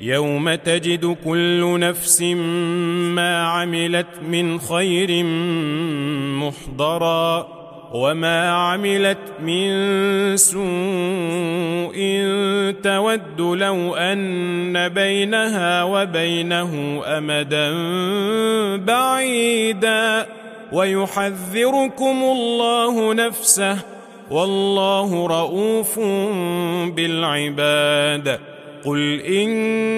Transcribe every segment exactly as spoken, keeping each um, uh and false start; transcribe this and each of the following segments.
يوم تجد كل نفس ما عملت من خير محضرا وما عملت من سوء تود لو أن بينها وبينه أمدا بعيدا ويحذركم الله نفسه والله رؤوف بالعباد. قل إن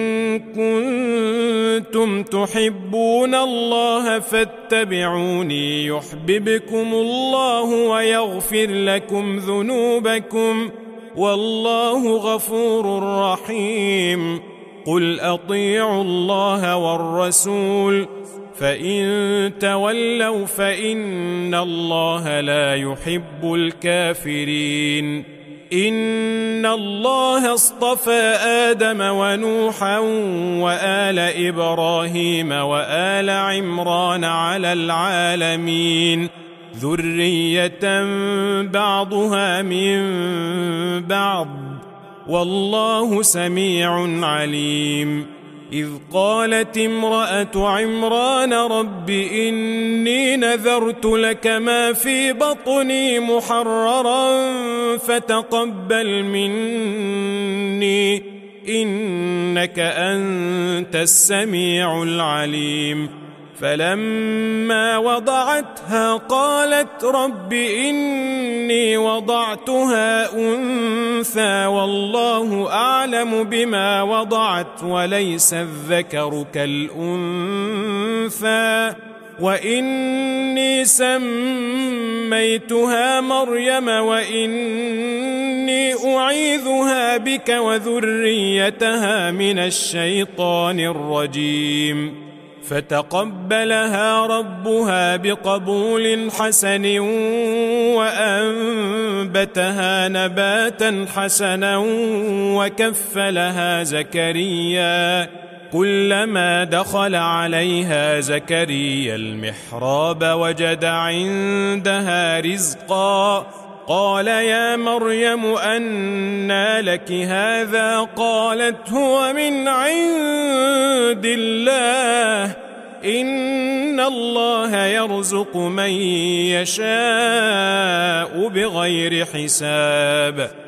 كنتم تحبون الله فاتبعوني يحببكم الله ويغفر لكم ذنوبكم والله غفور رحيم. قل أطيعوا الله والرسول فإن تولوا فإن الله لا يحب الكافرين. إن الله اصطفى آدم ونوحا وآل إبراهيم وآل عمران على العالمين ذرية بعضها من بعض والله سميع عليم. إذ قالت امرأة عمران رب إني نذرت لك ما في بطني محررا فتقبل مني إنك أنت السميع العليم. فلما وضعتها قالت رب إني وضعتها أنثى والله أعلم بما وضعت وليس الذكر كالأنثى وإني سميتها مريم وإني أعيذها بك وذريتها من الشيطان الرجيم. فتقبلها ربها بقبول حسن وأنبتها نباتا حسنا وكفلها زكريا كلما دخل عليها زكريا المحراب وجد عندها رزقا قال يا مريم أنى لك هذا قالت هو من عند الله إن الله يرزق من يشاء بغير حساب.